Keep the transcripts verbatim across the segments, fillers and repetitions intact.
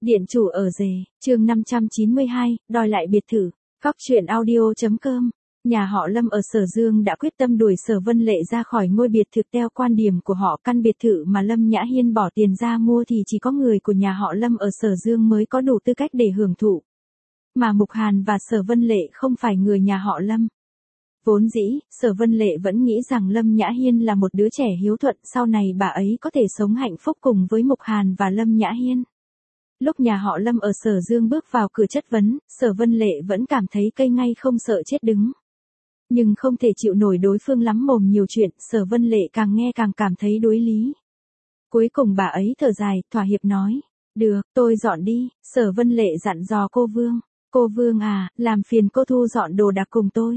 Điện chủ ở rể, chương năm trăm chín mươi hai, đòi lại biệt thự. Góc truyện audio.com. Nhà họ Lâm ở Sở Dương đã quyết tâm đuổi Sở Vân Lệ ra khỏi ngôi biệt thự. Theo quan điểm của họ, căn biệt thự mà Lâm Nhã Hiên bỏ tiền ra mua thì chỉ có người của nhà họ Lâm ở Sở Dương mới có đủ tư cách để hưởng thụ. Mà Mục Hàn và Sở Vân Lệ không phải người nhà họ Lâm. Vốn dĩ, Sở Vân Lệ vẫn nghĩ rằng Lâm Nhã Hiên là một đứa trẻ hiếu thuận, sau này bà ấy có thể sống hạnh phúc cùng với Mục Hàn và Lâm Nhã Hiên. Lúc nhà họ Lâm ở Sở Dương bước vào cửa chất vấn, Sở Vân Lệ vẫn cảm thấy cây ngay không sợ chết đứng. Nhưng không thể chịu nổi đối phương lắm mồm nhiều chuyện, Sở Vân Lệ càng nghe càng cảm thấy đối lý. Cuối cùng bà ấy thở dài, thỏa hiệp nói, được, tôi dọn đi. Sở Vân Lệ dặn dò cô Vương, cô Vương à, làm phiền cô thu dọn đồ đạc cùng tôi.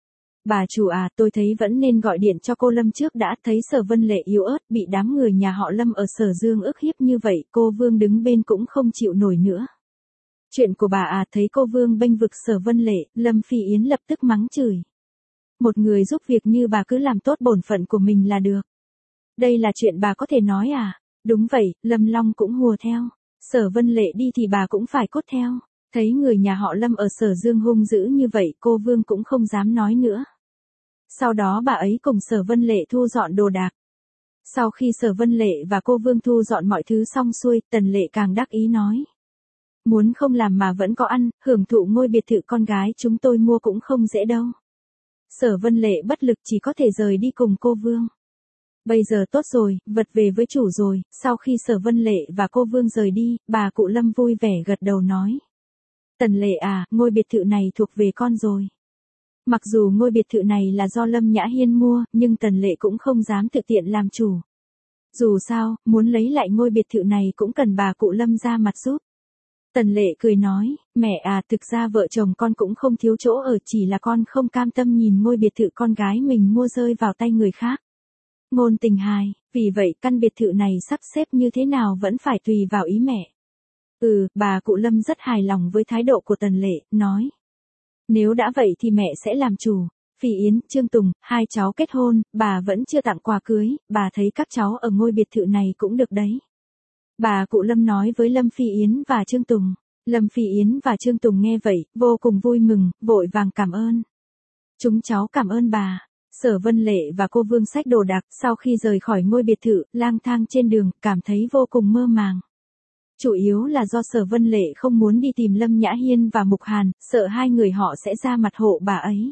Bà chủ à, tôi thấy vẫn nên gọi điện cho cô Lâm trước đã. Thấy Sở Vân Lệ yếu ớt bị đám người nhà họ Lâm ở Sở Dương ức hiếp như vậy, cô Vương đứng bên cũng không chịu nổi nữa. Chuyện của bà à. Thấy cô Vương bênh vực Sở Vân Lệ, Lâm Phi Yến lập tức mắng chửi. Một người giúp việc như bà cứ làm tốt bổn phận của mình là được. Đây là chuyện bà có thể nói à? Đúng vậy, Lâm Long cũng hùa theo. Sở Vân Lệ đi thì bà cũng phải cốt theo. Thấy người nhà họ Lâm ở Sở Dương hung dữ như vậy, cô Vương cũng không dám nói nữa. Sau đó bà ấy cùng Sở Vân Lệ thu dọn đồ đạc. Sau khi Sở Vân Lệ và cô Vương thu dọn mọi thứ xong xuôi, Tần Lệ càng đắc ý nói. Muốn không làm mà vẫn có ăn, hưởng thụ ngôi biệt thự con gái chúng tôi mua cũng không dễ đâu. Sở Vân Lệ bất lực chỉ có thể rời đi cùng cô Vương. Bây giờ tốt rồi, vật về với chủ rồi. Sau khi Sở Vân Lệ và cô Vương rời đi, bà cụ Lâm vui vẻ gật đầu nói. Tần Lệ à, ngôi biệt thự này thuộc về con rồi. Mặc dù ngôi biệt thự này là do Lâm Nhã Hiên mua, nhưng Tần Lệ cũng không dám thực tiện làm chủ. Dù sao, muốn lấy lại ngôi biệt thự này cũng cần bà cụ Lâm ra mặt giúp. Tần Lệ cười nói, mẹ à, thực ra vợ chồng con cũng không thiếu chỗ ở, chỉ là con không cam tâm nhìn ngôi biệt thự con gái mình mua rơi vào tay người khác. Ngôn tình hài, vì vậy căn biệt thự này sắp xếp như thế nào vẫn phải tùy vào ý mẹ. Ừ, bà cụ Lâm rất hài lòng với thái độ của Tần Lệ, nói. Nếu đã vậy thì mẹ sẽ làm chủ. Phi Yến, Trương Tùng, hai cháu kết hôn, bà vẫn chưa tặng quà cưới, bà thấy các cháu ở ngôi biệt thự này cũng được đấy. Bà cụ Lâm nói với Lâm Phi Yến và Trương Tùng. Lâm Phi Yến và Trương Tùng nghe vậy, vô cùng vui mừng, vội vàng cảm ơn. Chúng cháu cảm ơn bà. Sở Vân Lệ và cô Vương xách đồ đạc, sau khi rời khỏi ngôi biệt thự, lang thang trên đường, cảm thấy vô cùng mơ màng. Chủ yếu là do Sở Vân Lệ không muốn đi tìm Lâm Nhã Hiên và Mục Hàn, sợ hai người họ sẽ ra mặt hộ bà ấy.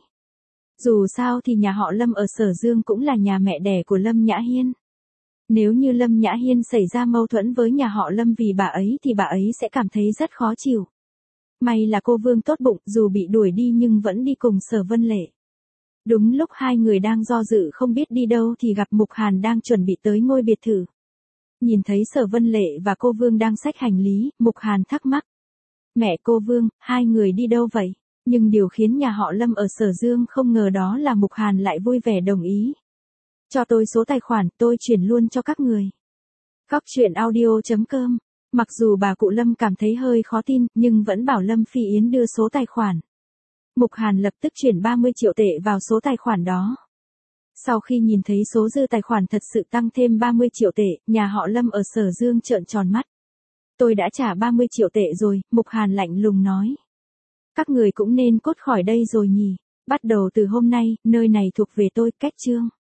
Dù sao thì nhà họ Lâm ở Sở Dương cũng là nhà mẹ đẻ của Lâm Nhã Hiên. Nếu như Lâm Nhã Hiên xảy ra mâu thuẫn với nhà họ Lâm vì bà ấy thì bà ấy sẽ cảm thấy rất khó chịu. May là cô Vương tốt bụng, dù bị đuổi đi nhưng vẫn đi cùng Sở Vân Lệ. Đúng lúc hai người đang do dự không biết đi đâu thì gặp Mục Hàn đang chuẩn bị tới ngôi biệt thự. Nhìn thấy Sở Vân Lệ và cô Vương đang xách hành lý, Mục Hàn thắc mắc. Mẹ cô Vương, hai người đi đâu vậy? Nhưng điều khiến nhà họ Lâm ở Sở Dương không ngờ đó là Mục Hàn lại vui vẻ đồng ý. Cho tôi số tài khoản, tôi chuyển luôn cho các người. Góc truyện audio.com. Mặc dù bà cụ Lâm cảm thấy hơi khó tin, nhưng vẫn bảo Lâm Phi Yến đưa số tài khoản. Mục Hàn lập tức chuyển ba mươi triệu tệ vào số tài khoản đó. Sau khi nhìn thấy số dư tài khoản thật sự tăng thêm ba mươi triệu tệ, nhà họ Lâm ở Sở Dương trợn tròn mắt. Tôi đã trả ba mươi triệu tệ rồi, Mục Hàn lạnh lùng nói. Các người cũng nên cút khỏi đây rồi nhỉ. Bắt đầu từ hôm nay, nơi này thuộc về tôi, cách chương.